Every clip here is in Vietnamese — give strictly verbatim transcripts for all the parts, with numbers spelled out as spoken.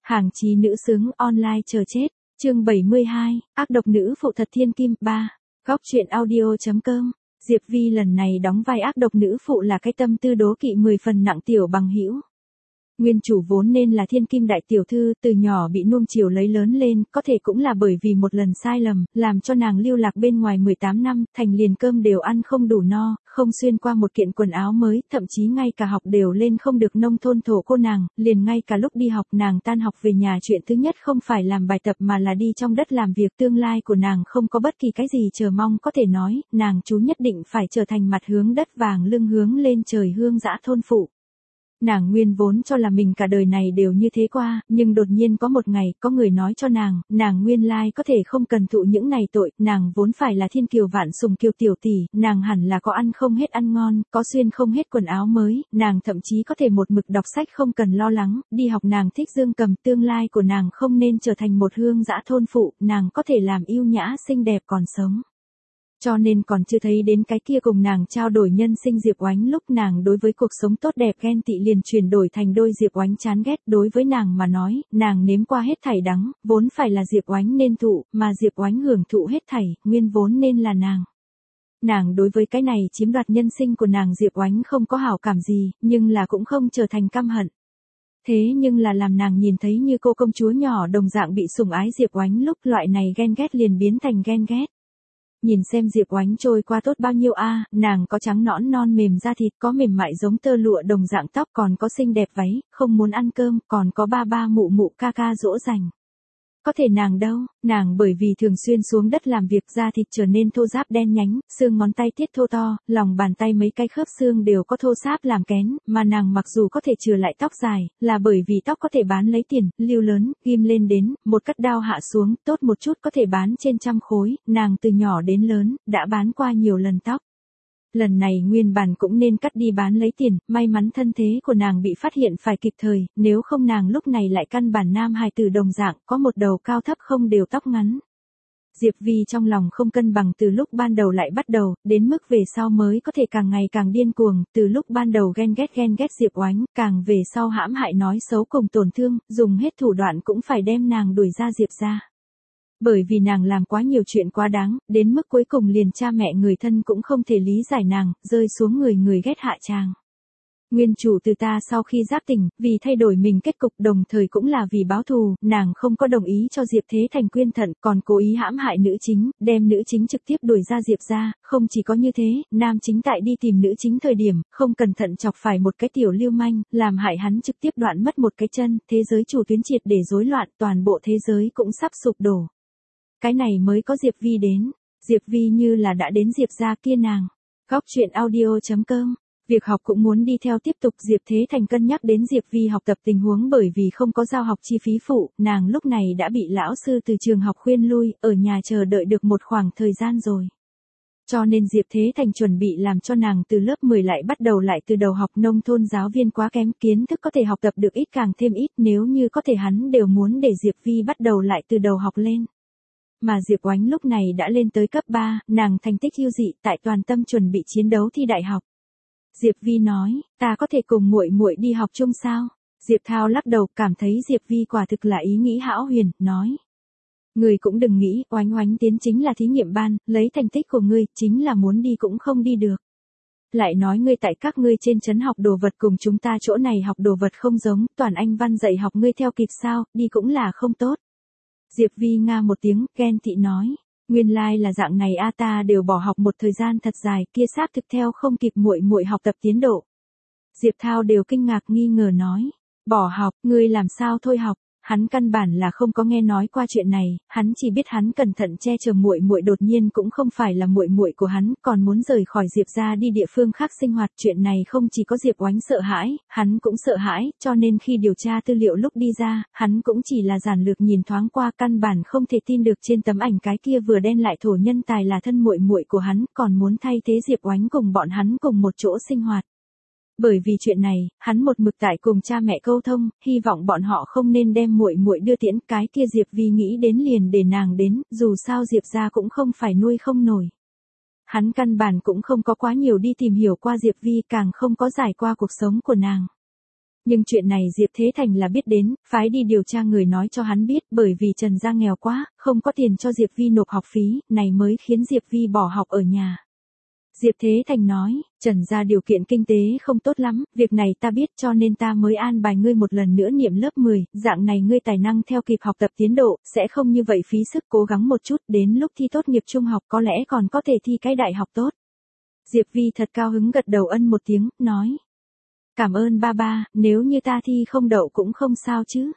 Hàng chí nữ xứng online chờ chết. Chương bảy mươi hai, ác độc nữ phụ thật thiên kim. Ba. Góc truyện audio.com. Diệp Vi lần này đóng vai ác độc nữ phụ là cái tâm tư đố kỵ mười phần nặng tiểu bằng hữu. Nguyên chủ vốn nên là thiên kim đại tiểu thư, từ nhỏ bị nuông chiều lấy lớn lên, có thể cũng là bởi vì một lần sai lầm, làm cho nàng lưu lạc bên ngoài mười tám năm, thành liền cơm đều ăn không đủ no, không xuyên qua một kiện quần áo mới, thậm chí ngay cả học đều lên không được nông thôn thổ cô nàng, liền ngay cả lúc đi học nàng tan học về nhà chuyện thứ nhất không phải làm bài tập mà là đi trong đất làm việc. Tương lai của nàng không có bất kỳ cái gì chờ mong có thể nói, nàng chú nhất định phải trở thành mặt hướng đất vàng lưng hướng lên trời hương dã thôn phụ. Nàng nguyên vốn cho là mình cả đời này đều như thế qua, nhưng đột nhiên có một ngày, có người nói cho nàng, nàng nguyên lai có thể không cần thụ những này tội, nàng vốn phải là thiên kiều vạn sùng kiều tiểu tỷ, nàng hẳn là có ăn không hết ăn ngon, có xuyên không hết quần áo mới, nàng thậm chí có thể một mực đọc sách không cần lo lắng, đi học nàng thích dương cầm, tương lai của nàng không nên trở thành một hương dã thôn phụ, nàng có thể làm yêu nhã xinh đẹp còn sống. Cho nên còn chưa thấy đến cái kia cùng nàng trao đổi nhân sinh Diệp Oánh lúc nàng đối với cuộc sống tốt đẹp ghen tị liền chuyển đổi thành đôi Diệp Oánh chán ghét. Đối với nàng mà nói, nàng nếm qua hết thảy đắng, vốn phải là Diệp Oánh nên thụ, mà Diệp Oánh hưởng thụ hết thảy, nguyên vốn nên là nàng. Nàng đối với cái này chiếm đoạt nhân sinh của nàng Diệp Oánh không có hảo cảm gì, nhưng là cũng không trở thành căm hận. Thế nhưng là làm nàng nhìn thấy như cô công chúa nhỏ đồng dạng bị sủng ái Diệp Oánh lúc loại này ghen ghét liền biến thành ghen ghét. Nhìn xem Diệp Oánh trôi qua tốt bao nhiêu a, à, nàng có trắng nõn non mềm da thịt, có mềm mại giống tơ lụa đồng dạng tóc, còn có xinh đẹp váy, không muốn ăn cơm, còn có ba ba mụ mụ ca ca dỗ dành. Có thể nàng đâu, nàng bởi vì thường xuyên xuống đất làm việc da thịt trở nên thô ráp đen nhánh, xương ngón tay tiết thô to, lòng bàn tay mấy cái khớp xương đều có thô ráp làm kén, mà nàng mặc dù có thể chừa lại tóc dài, là bởi vì tóc có thể bán lấy tiền, lưu lớn, ghim lên đến, một cắt đao hạ xuống, tốt một chút có thể bán trên trăm khối, nàng từ nhỏ đến lớn, đã bán qua nhiều lần tóc. Lần này nguyên bản cũng nên cắt đi bán lấy tiền, may mắn thân thế của nàng bị phát hiện phải kịp thời, nếu không nàng lúc này lại căn bản nam hài tử đồng dạng, có một đầu cao thấp không đều tóc ngắn. Diệp Vi trong lòng không cân bằng từ lúc ban đầu lại bắt đầu, đến mức về sau mới có thể càng ngày càng điên cuồng, từ lúc ban đầu ghen ghét ghen ghét Diệp Oánh, càng về sau hãm hại nói xấu cùng tổn thương, dùng hết thủ đoạn cũng phải đem nàng đuổi ra Diệp ra. Bởi vì nàng làm quá nhiều chuyện quá đáng, đến mức cuối cùng liền cha mẹ người thân cũng không thể lý giải nàng, rơi xuống người người ghét hạ tràng. Nguyên chủ từ ta sau khi giác tỉnh, vì thay đổi mình kết cục đồng thời cũng là vì báo thù, nàng không có đồng ý cho Diệp Thế Thành quyên thận, còn cố ý hãm hại nữ chính, đem nữ chính trực tiếp đuổi ra Diệp ra, không chỉ có như thế, nam chính tại đi tìm nữ chính thời điểm, không cẩn thận chọc phải một cái tiểu lưu manh, làm hại hắn trực tiếp đoạn mất một cái chân, thế giới chủ tuyến triệt để rối loạn, toàn bộ thế giới cũng sắp sụp đổ. Cái này mới có Diệp Vi đến, Diệp Vi như là đã đến Diệp ra kia nàng. Góc truyện audio.com. Việc học cũng muốn đi theo tiếp tục. Diệp Thế Thành cân nhắc đến Diệp Vi học tập tình huống bởi vì không có giao học chi phí phụ, nàng lúc này đã bị lão sư từ trường học khuyên lui, ở nhà chờ đợi được một khoảng thời gian rồi. Cho nên Diệp Thế Thành chuẩn bị làm cho nàng từ lớp mười lại bắt đầu lại từ đầu học. Nông thôn giáo viên quá kém, kiến thức có thể học tập được ít càng thêm ít, nếu như có thể hắn đều muốn để Diệp Vi bắt đầu lại từ đầu học lên. Mà Diệp Oánh lúc này đã lên tới cấp ba, nàng thành tích ưu dị, tại toàn tâm chuẩn bị chiến đấu thi đại học. Diệp Vi nói, ta có thể cùng muội muội đi học chung sao? Diệp Thao lắc đầu, cảm thấy Diệp Vi quả thực là ý nghĩ hão huyền, nói. Người cũng đừng nghĩ, Oánh Oánh tiến chính là thí nghiệm ban, lấy thành tích của ngươi, chính là muốn đi cũng không đi được. Lại nói ngươi tại các ngươi trên trấn học đồ vật cùng chúng ta chỗ này học đồ vật không giống, toàn anh văn dạy học ngươi theo kịp sao, đi cũng là không tốt. Diệp Vi nga một tiếng, ghen tị nói, nguyên lai like là dạng này a, ta đều bỏ học một thời gian thật dài, kia xác thực theo không kịp muội muội học tập tiến độ. Diệp Thao đều kinh ngạc nghi ngờ nói, bỏ học, ngươi làm sao thôi học? Hắn căn bản là không có nghe nói qua chuyện này, hắn chỉ biết hắn cẩn thận che chở muội muội đột nhiên cũng không phải là muội muội của hắn, còn muốn rời khỏi Diệp ra đi địa phương khác sinh hoạt. Chuyện này không chỉ có Diệp Oánh sợ hãi, hắn cũng sợ hãi, cho nên khi điều tra tư liệu lúc đi ra, hắn cũng chỉ là giản lược nhìn thoáng qua, căn bản không thể tin được trên tấm ảnh cái kia vừa đen lại thổ nhân tài là thân muội muội của hắn, còn muốn thay thế Diệp Oánh cùng bọn hắn cùng một chỗ sinh hoạt. Bởi vì chuyện này, hắn một mực tại cùng cha mẹ câu thông, hy vọng bọn họ không nên đem muội muội đưa tiễn. Cái kia Diệp Vi nghĩ đến liền để nàng đến, dù sao Diệp gia cũng không phải nuôi không nổi. Hắn căn bản cũng không có quá nhiều đi tìm hiểu qua Diệp Vi, càng không có giải qua cuộc sống của nàng. Nhưng chuyện này Diệp Thế Thành là biết đến, phái đi điều tra người nói cho hắn biết, bởi vì Trần gia nghèo quá, không có tiền cho Diệp Vi nộp học phí, này mới khiến Diệp Vi bỏ học ở nhà. Diệp Thế Thành nói, Trần gia điều kiện kinh tế không tốt lắm, việc này ta biết cho nên ta mới an bài ngươi một lần nữa niệm lớp mười, dạng này ngươi tài năng theo kịp học tập tiến độ, sẽ không như vậy phí sức cố gắng một chút, đến lúc thi tốt nghiệp trung học có lẽ còn có thể thi cái đại học tốt. Diệp Vi thật cao hứng gật đầu ân một tiếng, nói. Cảm ơn ba ba, nếu như ta thi không đậu cũng không sao chứ.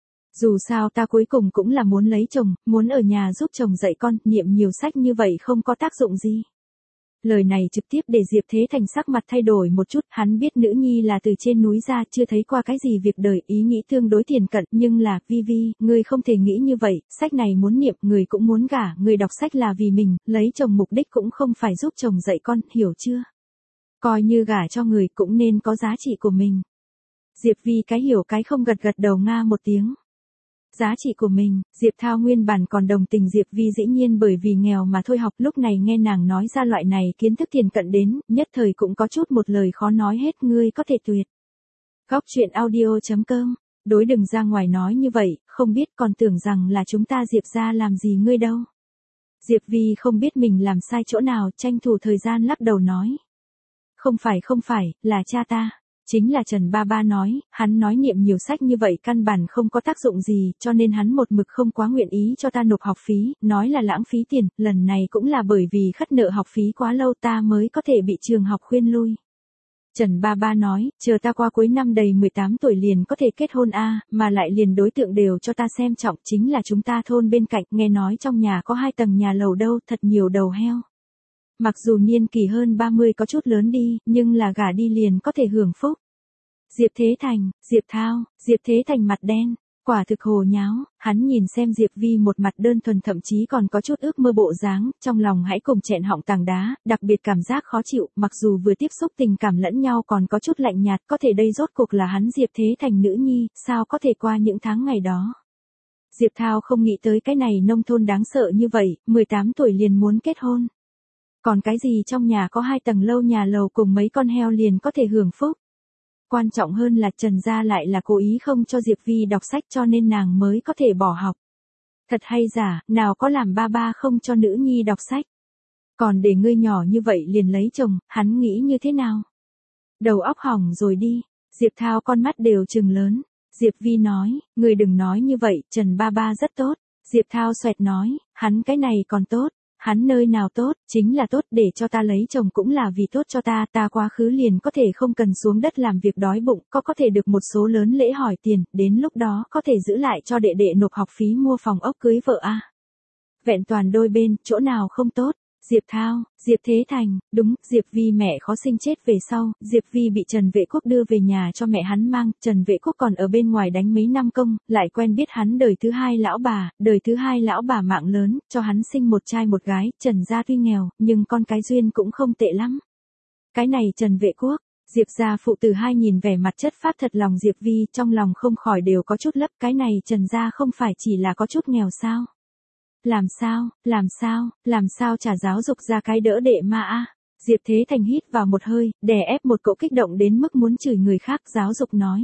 Dù sao ta cuối cùng cũng là muốn lấy chồng, muốn ở nhà giúp chồng dạy con, niệm nhiều sách như vậy không có tác dụng gì. Lời này trực tiếp để Diệp Thế Thành sắc mặt thay đổi một chút, hắn biết nữ nhi là từ trên núi ra chưa thấy qua cái gì việc đời, ý nghĩ tương đối tiền cận, nhưng là, Vi Vi, ngươi không thể nghĩ như vậy, sách này muốn niệm, người cũng muốn gả, người đọc sách là vì mình, lấy chồng mục đích cũng không phải giúp chồng dạy con, hiểu chưa? Coi như gả cho người cũng nên có giá trị của mình. Diệp Vi cái hiểu cái không gật gật đầu nga một tiếng. Giá trị của mình, Diệp Thao nguyên bản còn đồng tình Diệp Vi dĩ nhiên bởi vì nghèo mà thôi học, lúc này nghe nàng nói ra loại này kiến thức tiền cận đến, nhất thời cũng có chút một lời khó nói hết, ngươi có thể tuyệt. Góc truyện audio chấm com, đối đừng ra ngoài nói như vậy, không biết còn tưởng rằng là chúng ta Diệp gia làm gì ngươi đâu. Diệp Vi không biết mình làm sai chỗ nào, tranh thủ thời gian lắc đầu nói. Không phải không phải, là cha ta. Chính là Trần ba ba nói, hắn nói niệm nhiều sách như vậy căn bản không có tác dụng gì, cho nên hắn một mực không quá nguyện ý cho ta nộp học phí, nói là lãng phí tiền, lần này cũng là bởi vì khất nợ học phí quá lâu ta mới có thể bị trường học khuyên lui. Trần ba ba nói, chờ ta qua cuối năm đầy mười tám tuổi liền có thể kết hôn a, mà lại liền đối tượng đều cho ta xem trọng, chính là chúng ta thôn bên cạnh, nghe nói trong nhà có hai tầng nhà lầu đâu, thật nhiều đầu heo. Mặc dù niên kỷ hơn ba mươi có chút lớn đi, nhưng là gả đi liền có thể hưởng phúc. Diệp Thế Thành, Diệp Thao, Diệp Thế Thành mặt đen, quả thực hồ nháo, hắn nhìn xem Diệp Vi một mặt đơn thuần thậm chí còn có chút ước mơ bộ dáng, trong lòng hãy cùng chẹn họng tảng đá, đặc biệt cảm giác khó chịu, mặc dù vừa tiếp xúc tình cảm lẫn nhau còn có chút lạnh nhạt, có thể đây rốt cuộc là hắn Diệp Thế Thành nữ nhi, sao có thể qua những tháng ngày đó. Diệp Thao không nghĩ tới cái này nông thôn đáng sợ như vậy, mười tám tuổi liền muốn kết hôn. Còn cái gì trong nhà có hai tầng lâu nhà lầu cùng mấy con heo liền có thể hưởng phúc. Quan trọng hơn là Trần gia lại là cố ý không cho Diệp Vi đọc sách cho nên nàng mới có thể bỏ học. Thật hay giả, nào có làm ba ba không cho nữ nhi đọc sách. Còn để ngươi nhỏ như vậy liền lấy chồng, hắn nghĩ như thế nào? Đầu óc hỏng rồi đi, Diệp Thao con mắt đều trừng lớn. Diệp Vi nói, ngươi đừng nói như vậy, Trần ba ba rất tốt. Diệp Thao xoẹt nói, hắn cái này còn tốt. Hắn nơi nào tốt, chính là tốt để cho ta lấy chồng cũng là vì tốt cho ta, ta quá khứ liền có thể không cần xuống đất làm việc đói bụng, có có thể được một số lớn lễ hỏi tiền, đến lúc đó có thể giữ lại cho đệ đệ nộp học phí mua phòng ốc cưới vợ a. Vẹn toàn đôi bên, chỗ nào không tốt. Diệp Thao, Diệp Thế Thành, đúng, Diệp Vi mẹ khó sinh chết về sau, Diệp Vi bị Trần Vệ Quốc đưa về nhà cho mẹ hắn mang, Trần Vệ Quốc còn ở bên ngoài đánh mấy năm công, lại quen biết hắn đời thứ hai lão bà, đời thứ hai lão bà mạng lớn, cho hắn sinh một trai một gái, Trần gia tuy nghèo, nhưng con cái duyên cũng không tệ lắm. Cái này Trần Vệ Quốc, Diệp gia phụ tử hai nhìn vẻ mặt chất phác thật lòng Diệp Vi, trong lòng không khỏi đều có chút lấp, cái này Trần gia không phải chỉ là có chút nghèo sao? Làm sao, làm sao, làm sao trả giáo dục ra cái đỡ đệ ma a. Diệp Thế Thành hít vào một hơi, đè ép một cỗ kích động đến mức muốn chửi người khác, giáo dục nói.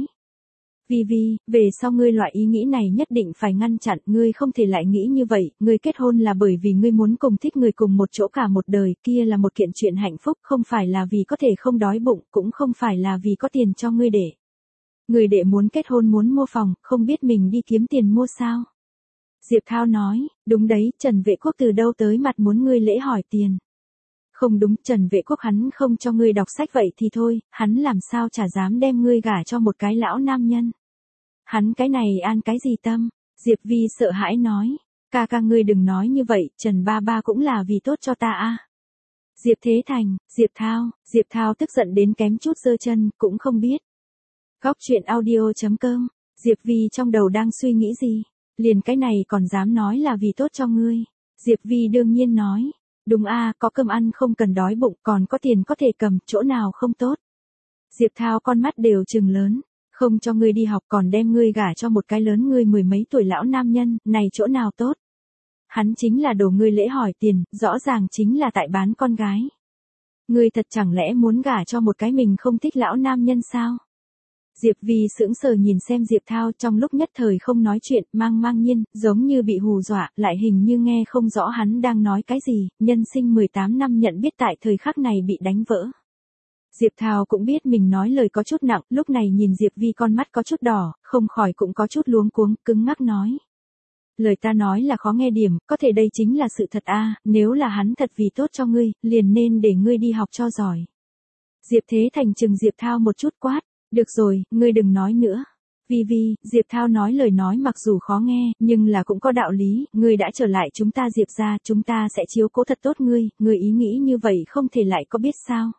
Vi Vi, về sau ngươi loại ý nghĩ này nhất định phải ngăn chặn, ngươi không thể lại nghĩ như vậy, ngươi kết hôn là bởi vì ngươi muốn cùng thích người cùng một chỗ cả một đời, kia là một kiện chuyện hạnh phúc, không phải là vì có thể không đói bụng, cũng không phải là vì có tiền cho ngươi để. Người đệ muốn kết hôn muốn mua phòng, không biết mình đi kiếm tiền mua sao? Diệp Thao nói, đúng đấy, Trần Vệ Quốc từ đâu tới mặt muốn ngươi lễ hỏi tiền. Không đúng, Trần Vệ Quốc hắn không cho ngươi đọc sách vậy thì thôi, hắn làm sao chả dám đem ngươi gả cho một cái lão nam nhân. Hắn cái này an cái gì tâm? Diệp Vi sợ hãi nói, ca ca ngươi đừng nói như vậy, Trần ba ba cũng là vì tốt cho ta a. Diệp Thế Thành, Diệp Thao, Diệp Thao tức giận đến kém chút giơ chân, cũng không biết. Góc truyện audio chấm com, Diệp Vi trong đầu đang suy nghĩ gì? Liền cái này còn dám nói là vì tốt cho ngươi. Diệp Vi đương nhiên nói, đúng a, có cơm ăn không cần đói bụng, còn có tiền có thể cầm, chỗ nào không tốt. Diệp Thao con mắt đều trừng lớn, không cho ngươi đi học còn đem ngươi gả cho một cái lớn ngươi mười mấy tuổi lão nam nhân, này chỗ nào tốt. Hắn chính là đồ ngươi lễ hỏi tiền, rõ ràng chính là tại bán con gái. Ngươi thật chẳng lẽ muốn gả cho một cái mình không thích lão nam nhân sao? Diệp Vi sững sờ nhìn xem Diệp Thao, trong lúc nhất thời không nói chuyện, mang mang nhiên, giống như bị hù dọa, lại hình như nghe không rõ hắn đang nói cái gì, nhân sinh mười tám năm nhận biết tại thời khắc này bị đánh vỡ. Diệp Thao cũng biết mình nói lời có chút nặng, lúc này nhìn Diệp Vi con mắt có chút đỏ, không khỏi cũng có chút luống cuống, cứng ngắc nói. Lời ta nói là khó nghe điểm, có thể đây chính là sự thật a, nếu là hắn thật vì tốt cho ngươi, liền nên để ngươi đi học cho giỏi. Diệp Thế Thành chừng Diệp Thao một chút quát, được rồi, ngươi đừng nói nữa. Vi Vi, Diệp Thao nói lời nói mặc dù khó nghe, nhưng là cũng có đạo lý, ngươi đã trở lại chúng ta Diệp ra, chúng ta sẽ chiếu cố thật tốt ngươi, ngươi ý nghĩ như vậy không thể lại có biết sao.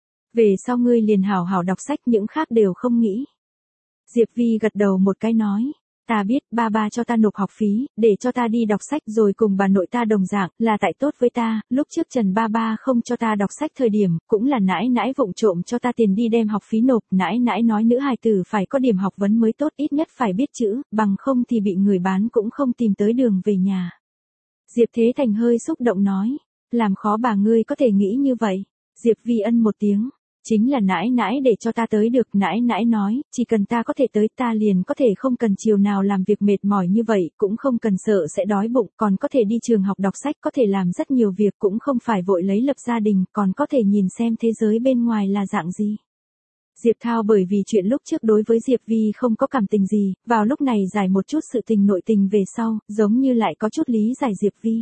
Về sau ngươi liền hảo hảo đọc sách, những khác đều không nghĩ. Diệp Vi gật đầu một cái nói, ta biết, ba ba cho ta nộp học phí, để cho ta đi đọc sách rồi cùng bà nội ta đồng dạng, là tại tốt với ta, lúc trước Trần ba ba không cho ta đọc sách thời điểm, cũng là nãi nãi vụng trộm cho ta tiền đi đem học phí nộp, nãi nãi nói nữ hài tử phải có điểm học vấn mới tốt, ít nhất phải biết chữ, bằng không thì bị người bán cũng không tìm tới đường về nhà. Diệp Thế Thành hơi xúc động nói, làm khó bà ngươi có thể nghĩ như vậy. Diệp Vi ân một tiếng. Chính là nãi nãi để cho ta tới được, nãi nãi nói, chỉ cần ta có thể tới ta liền có thể không cần chiều nào làm việc mệt mỏi như vậy, cũng không cần sợ sẽ đói bụng, còn có thể đi trường học đọc sách, có thể làm rất nhiều việc, cũng không phải vội lấy lập gia đình, còn có thể nhìn xem thế giới bên ngoài là dạng gì. Diệp Thao bởi vì chuyện lúc trước đối với Diệp Vi không có cảm tình gì, vào lúc này giải một chút sự tình nội tình về sau, giống như lại có chút lý giải Diệp Vi.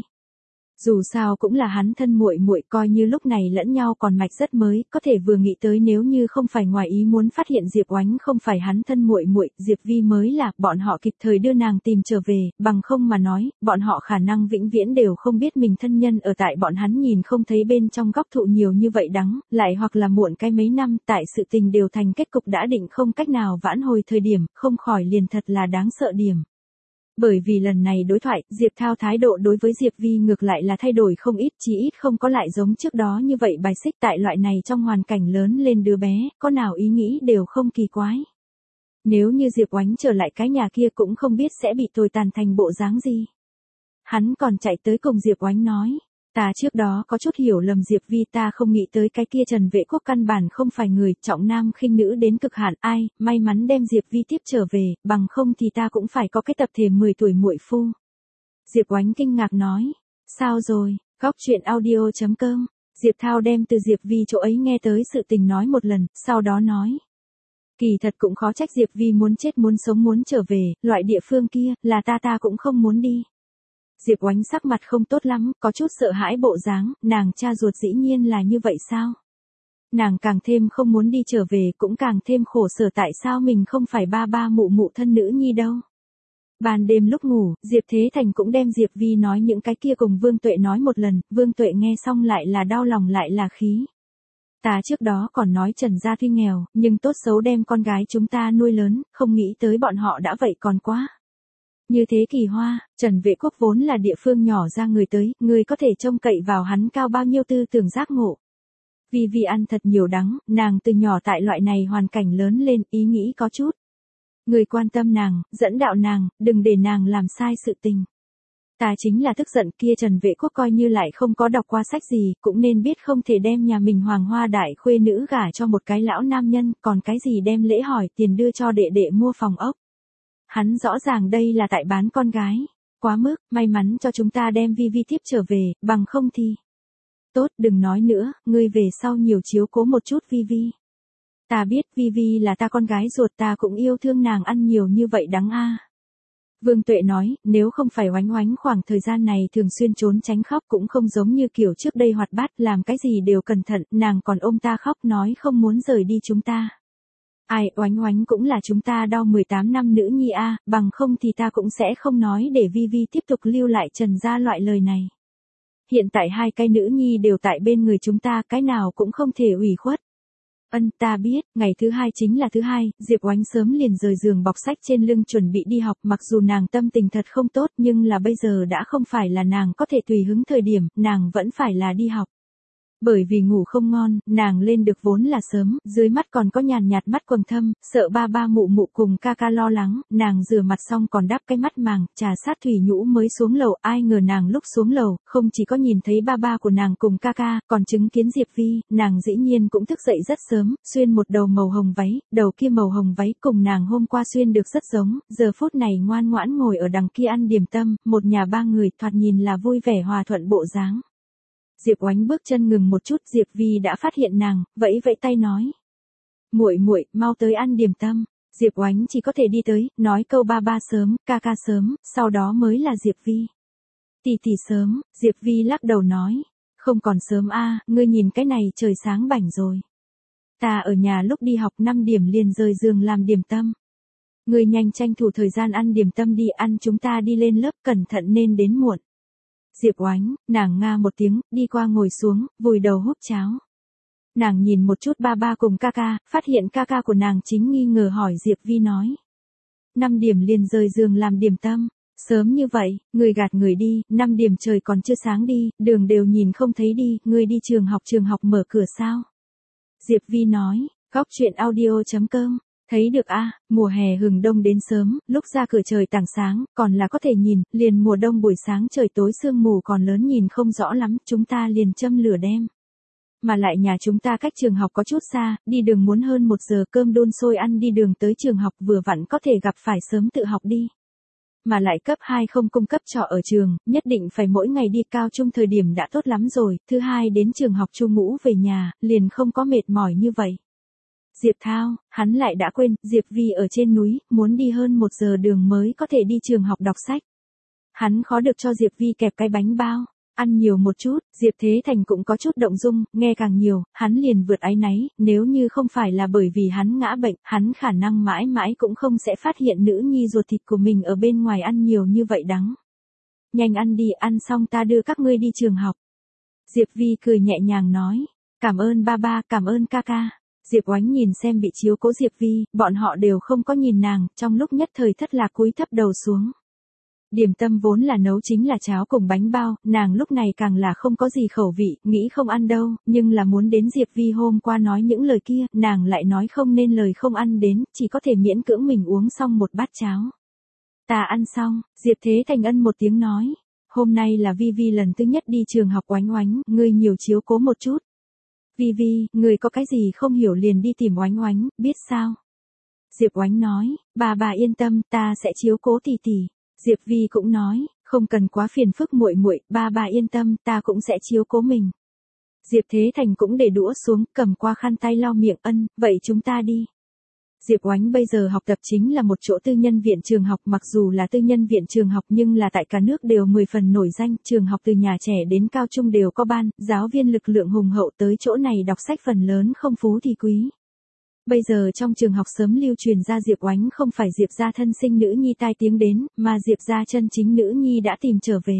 Dù sao cũng là hắn thân muội muội, coi như lúc này lẫn nhau còn mạch rất mới, có thể vừa nghĩ tới nếu như không phải ngoài ý muốn phát hiện Diệp Oánh không phải hắn thân muội muội, Diệp Vi mới là, bọn họ kịp thời đưa nàng tìm trở về, bằng không mà nói, bọn họ khả năng vĩnh viễn đều không biết mình thân nhân ở tại bọn hắn nhìn không thấy bên trong góc thụ nhiều như vậy đắng, lại hoặc là muộn cái mấy năm, tại sự tình đều thành kết cục đã định không cách nào vãn hồi thời điểm, không khỏi liền thật là đáng sợ điểm. Bởi vì lần này đối thoại, Diệp Thao thái độ đối với Diệp Vi ngược lại là thay đổi không ít, chí ít không có lại giống trước đó như vậy bài xích, tại loại này trong hoàn cảnh lớn lên đứa bé, có nào ý nghĩ đều không kỳ quái. Nếu như Diệp Oánh trở lại cái nhà kia cũng không biết sẽ bị tồi tàn thành bộ dáng gì. Hắn còn chạy tới cùng Diệp Oánh nói, ta trước đó có chút hiểu lầm Diệp Vi, ta không nghĩ tới cái kia Trần Vệ Quốc căn bản không phải người, trọng nam khinh nữ đến cực hạn, ai, may mắn đem Diệp Vi tiếp trở về, bằng không thì ta cũng phải có cái tập thể mười tuổi muội phu. Diệp Oánh kinh ngạc nói, sao rồi, góc truyện audio chấm com, Diệp Thao đem từ Diệp Vi chỗ ấy nghe tới sự tình nói một lần, sau đó nói. Kỳ thật cũng khó trách Diệp Vi muốn chết muốn sống muốn trở về, loại địa phương kia, là ta ta cũng không muốn đi. Diệp Oánh sắc mặt không tốt lắm, có chút sợ hãi bộ dáng, nàng cha ruột dĩ nhiên là như vậy sao? Nàng càng thêm không muốn đi trở về, cũng càng thêm khổ sở tại sao mình không phải ba ba mụ mụ thân nữ nhi đâu. Ban đêm lúc ngủ, Diệp Thế Thành cũng đem Diệp Vi nói những cái kia cùng Vương Tuệ nói một lần, Vương Tuệ nghe xong lại là đau lòng lại là khí. Ta trước đó còn nói Trần gia tuy nghèo, nhưng tốt xấu đem con gái chúng ta nuôi lớn, không nghĩ tới bọn họ đã vậy còn quá. Như thế Kỳ Hoa, Trần Vệ Quốc vốn là địa phương nhỏ ra người tới, người có thể trông cậy vào hắn cao bao nhiêu tư tưởng giác ngộ. Vì vì ăn thật nhiều đắng, nàng từ nhỏ tại loại này hoàn cảnh lớn lên, ý nghĩ có chút. Người quan tâm nàng, dẫn đạo nàng, đừng để nàng làm sai sự tình. Ta chính là tức giận kia Trần Vệ Quốc coi như lại không có đọc qua sách gì, cũng nên biết không thể đem nhà mình hoàng hoa đại khuê nữ gả cho một cái lão nam nhân, còn cái gì đem lễ hỏi tiền đưa cho đệ đệ mua phòng ốc. Hắn rõ ràng đây là tại bán con gái. Quá mức, may mắn cho chúng ta đem Vi Vi tiếp trở về, bằng không thì. Tốt, đừng nói nữa, ngươi về sau nhiều chiếu cố một chút Vi Vi. Ta biết Vi Vi là ta con gái ruột, ta cũng yêu thương nàng ăn nhiều như vậy đắng a. Vương Tuệ nói, nếu không phải Oánh Oánh khoảng thời gian này thường xuyên trốn tránh khóc cũng không giống như kiểu trước đây hoạt bát, làm cái gì đều cẩn thận, nàng còn ôm ta khóc nói không muốn rời đi chúng ta. Ai, Oánh Oánh cũng là chúng ta đau mười tám năm nữ nhi a, bằng không thì ta cũng sẽ không nói để Vi Vi tiếp tục lưu lại Trần gia loại lời này. Hiện tại hai cái nữ nhi đều tại bên người chúng ta, cái nào cũng không thể ủy khuất. Ân, ta biết, ngày thứ hai chính là thứ hai, Diệp Oánh sớm liền rời giường bọc sách trên lưng chuẩn bị đi học, mặc dù nàng tâm tình thật không tốt nhưng là bây giờ đã không phải là nàng có thể tùy hứng thời điểm, nàng vẫn phải là đi học. Bởi vì ngủ không ngon, nàng lên được vốn là sớm, dưới mắt còn có nhàn nhạt mắt quầng thâm, sợ ba ba mụ mụ cùng ca ca lo lắng, nàng rửa mặt xong còn đắp cái mắt màng, trà sát thủy nhũ mới xuống lầu, ai ngờ nàng lúc xuống lầu, không chỉ có nhìn thấy ba ba của nàng cùng ca ca, còn chứng kiến Diệp Vi, nàng dĩ nhiên cũng thức dậy rất sớm, xuyên một đầu màu hồng váy, đầu kia màu hồng váy cùng nàng hôm qua xuyên được rất giống, giờ phút này ngoan ngoãn ngồi ở đằng kia ăn điểm tâm, một nhà ba người thoạt nhìn là vui vẻ hòa thuận bộ dáng. Diệp Oánh bước chân ngừng một chút, Diệp Vi đã phát hiện nàng, vẫy vẫy tay nói: "Muội muội, mau tới ăn điểm tâm." Diệp Oánh chỉ có thể đi tới, nói câu ba ba sớm, ca ca sớm, sau đó mới là Diệp Vi. "Tỷ tỷ sớm." Diệp Vi lắc đầu nói: "Không còn sớm a, ngươi nhìn cái này trời sáng bảnh rồi. Ta ở nhà lúc đi học năm điểm liền rời giường làm điểm tâm. Ngươi nhanh tranh thủ thời gian ăn điểm tâm đi, ăn chúng ta đi lên lớp, cẩn thận nên đến muộn." Diệp Oánh, nàng nga một tiếng, đi qua ngồi xuống, vùi đầu húp cháo. Nàng nhìn một chút ba ba cùng ca ca, phát hiện ca ca của nàng chính nghi ngờ hỏi Diệp Vi nói: "Năm điểm liền rời giường làm điểm tâm, sớm như vậy, người gạt người đi, năm điểm trời còn chưa sáng đi, đường đều nhìn không thấy đi, người đi trường học trường học mở cửa sao?" Diệp Vi nói: "Góc truyện audio chấm com. Thấy được a, mùa hè hừng đông đến sớm, lúc ra cửa trời tảng sáng, còn là có thể nhìn, liền mùa đông buổi sáng trời tối sương mù còn lớn nhìn không rõ lắm, chúng ta liền châm lửa đem. Mà lại nhà chúng ta cách trường học có chút xa, đi đường muốn hơn một giờ, cơm đun sôi ăn đi đường tới trường học vừa vặn có thể gặp phải sớm tự học đi. Mà lại cấp hai không cung cấp trọ ở trường, nhất định phải mỗi ngày đi cao trung thời điểm đã tốt lắm rồi, thứ hai đến trường học chu ngũ về nhà, liền không có mệt mỏi như vậy." Diệp Thao, hắn lại đã quên, Diệp Vi ở trên núi, muốn đi hơn một giờ đường mới có thể đi trường học đọc sách. Hắn khó được cho Diệp Vi kẹp cái bánh bao, ăn nhiều một chút, Diệp Thế Thành cũng có chút động dung, nghe càng nhiều, hắn liền vượt áy náy, nếu như không phải là bởi vì hắn ngã bệnh, hắn khả năng mãi mãi cũng không sẽ phát hiện nữ nhi ruột thịt của mình ở bên ngoài ăn nhiều như vậy đắng. "Nhanh ăn đi, ăn xong ta đưa các ngươi đi trường học." Diệp Vi cười nhẹ nhàng nói: "Cảm ơn ba ba, cảm ơn ca ca." Diệp Oánh nhìn xem bị chiếu cố Diệp Vi, bọn họ đều không có nhìn nàng, trong lúc nhất thời thất lạc cúi thấp đầu xuống. Điểm tâm vốn là nấu chính là cháo cùng bánh bao, nàng lúc này càng là không có gì khẩu vị, nghĩ không ăn đâu, nhưng là muốn đến Diệp Vi hôm qua nói những lời kia, nàng lại nói không nên lời không ăn đến, chỉ có thể miễn cưỡng mình uống xong một bát cháo. "Ta ăn xong." Diệp Thế Thành ân một tiếng nói: "Hôm nay là Vi Vi lần thứ nhất đi trường học, Oánh Oánh, ngươi nhiều chiếu cố một chút. Vi Vi, người có cái gì không hiểu liền đi tìm Oánh Oánh, biết sao?" Diệp Oánh nói: "Bà bà yên tâm, ta sẽ chiếu cố tỷ tỷ." Diệp Vi cũng nói: "Không cần quá phiền phức muội muội, ba bà yên tâm, ta cũng sẽ chiếu cố mình." Diệp Thế Thành cũng để đũa xuống, cầm qua khăn tay lau miệng, ân, "Vậy chúng ta đi." Diệp Oánh bây giờ học tập chính là một chỗ tư nhân viện trường học, mặc dù là tư nhân viện trường học nhưng là tại cả nước đều mười phần nổi danh, trường học từ nhà trẻ đến cao trung đều có ban, giáo viên lực lượng hùng hậu, tới chỗ này đọc sách phần lớn không phú thì quý. Bây giờ trong trường học sớm lưu truyền ra Diệp Oánh không phải Diệp gia thân sinh nữ nhi tai tiếng đến, mà Diệp gia chân chính nữ nhi đã tìm trở về.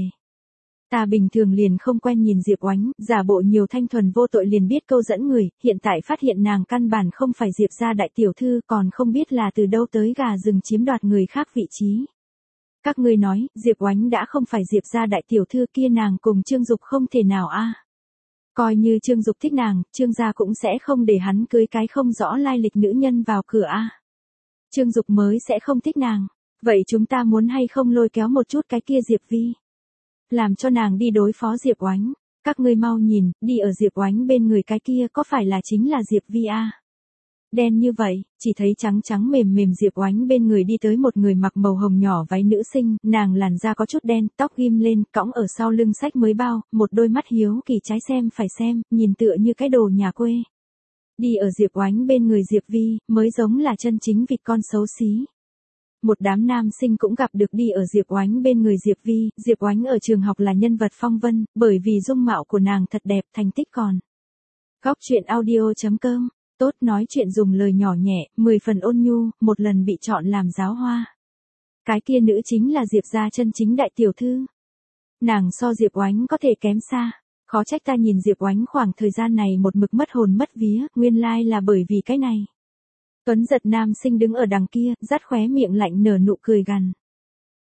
Ta bình thường liền không quen nhìn Diệp Oánh, giả bộ nhiều thanh thuần vô tội liền biết câu dẫn người, hiện tại phát hiện nàng căn bản không phải Diệp gia đại tiểu thư, còn không biết là từ đâu tới gà rừng chiếm đoạt người khác vị trí. Các ngươi nói, Diệp Oánh đã không phải Diệp gia đại tiểu thư kia, nàng cùng Trương Dục không thể nào a. Coi như Trương Dục thích nàng, Trương gia cũng sẽ không để hắn cưới cái không rõ lai lịch nữ nhân vào cửa a. Trương Dục mới sẽ không thích nàng. Vậy chúng ta muốn hay không lôi kéo một chút cái kia Diệp Vi, làm cho nàng đi đối phó Diệp Oánh. Các ngươi mau nhìn, đi ở Diệp Oánh bên người cái kia có phải là chính là Diệp Vi a? Đen như vậy, chỉ thấy trắng trắng mềm mềm Diệp Oánh bên người đi tới một người mặc màu hồng nhỏ váy nữ sinh, nàng làn da có chút đen, tóc ghim lên, cõng ở sau lưng sách mới bao, một đôi mắt hiếu kỳ trái xem phải xem, nhìn tựa như cái đồ nhà quê. Đi ở Diệp Oánh bên người Diệp Vi, mới giống là chân chính vịt con xấu xí. Một đám nam sinh cũng gặp được đi ở Diệp Oánh bên người Diệp Vi, Diệp Oánh ở trường học là nhân vật phong vân, bởi vì dung mạo của nàng thật đẹp, thành tích còn. Góc truyện audio chấm com, tốt nói chuyện dùng lời nhỏ nhẹ, mười phần ôn nhu, một lần bị chọn làm giáo hoa. Cái kia nữ chính là Diệp gia chân chính đại tiểu thư. Nàng so Diệp Oánh có thể kém xa, khó trách ta nhìn Diệp Oánh khoảng thời gian này một mực mất hồn mất vía, nguyên lai là bởi vì cái này. Tuấn giật nam sinh đứng ở đằng kia, dắt khóe miệng lạnh nở nụ cười gằn.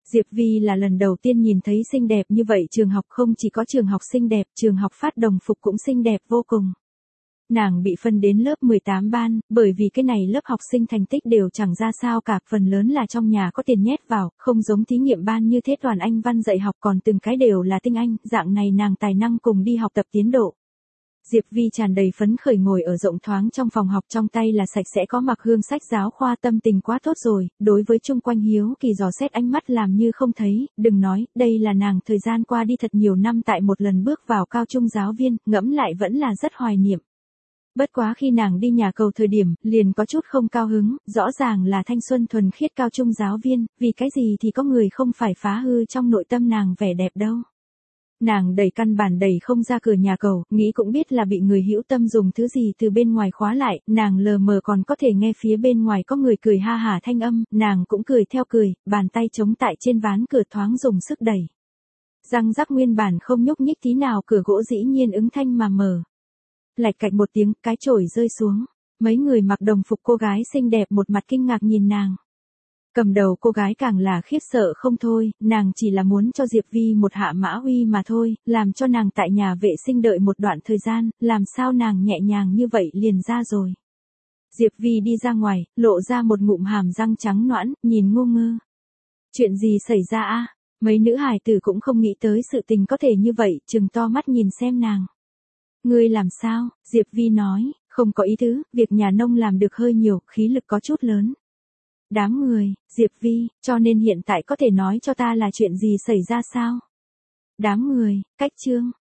Diệp Vi là lần đầu tiên nhìn thấy xinh đẹp như vậy trường học, không chỉ có trường học xinh đẹp, trường học phát đồng phục cũng xinh đẹp vô cùng. Nàng bị phân đến lớp mười tám ban, bởi vì cái này lớp học sinh thành tích đều chẳng ra sao cả, phần lớn là trong nhà có tiền nhét vào, không giống thí nghiệm ban như thế toàn Anh văn dạy học, còn từng cái đều là tinh Anh, dạng này nàng tài năng cùng đi học tập tiến độ. Diệp Vi tràn đầy phấn khởi ngồi ở rộng thoáng trong phòng học, trong tay là sạch sẽ có mặc hương sách giáo khoa, tâm tình quá tốt rồi, đối với chung quanh hiếu kỳ dò xét ánh mắt làm như không thấy, đừng nói, đây là nàng thời gian qua đi thật nhiều năm tại một lần bước vào cao trung giáo viên, ngẫm lại vẫn là rất hoài niệm. Bất quá khi nàng đi nhà cầu thời điểm, liền có chút không cao hứng, rõ ràng là thanh xuân thuần khiết cao trung giáo viên, vì cái gì thì có người không phải phá hư trong nội tâm nàng vẻ đẹp đâu. Nàng đẩy căn bản đẩy không ra cửa nhà cầu, nghĩ cũng biết là bị người hữu tâm dùng thứ gì từ bên ngoài khóa lại, nàng lờ mờ còn có thể nghe phía bên ngoài có người cười ha hả thanh âm, nàng cũng cười theo cười, bàn tay chống tại trên ván cửa thoáng dùng sức đẩy. Răng rắc nguyên bản không nhúc nhích tí nào, cửa gỗ dĩ nhiên ứng thanh mà mở. Lạch cạch một tiếng, cái chổi rơi xuống. Mấy người mặc đồng phục cô gái xinh đẹp một mặt kinh ngạc nhìn nàng. Cầm đầu cô gái càng là khiếp sợ không thôi, nàng chỉ là muốn cho Diệp Vi một hạ mã uy mà thôi, làm cho nàng tại nhà vệ sinh đợi một đoạn thời gian, làm sao nàng nhẹ nhàng như vậy liền ra rồi. Diệp Vi đi ra ngoài, lộ ra một ngụm hàm răng trắng nõn, nhìn ngu ngơ. Chuyện gì xảy ra a? Mấy nữ hài tử cũng không nghĩ tới sự tình có thể như vậy, trừng to mắt nhìn xem nàng. Ngươi làm sao? Diệp Vi nói, không có ý tứ, việc nhà nông làm được hơi nhiều, khí lực có chút lớn. Đám người, Diệp Vi, cho nên hiện tại có thể nói cho ta là chuyện gì xảy ra sao? Đám người, cách chương.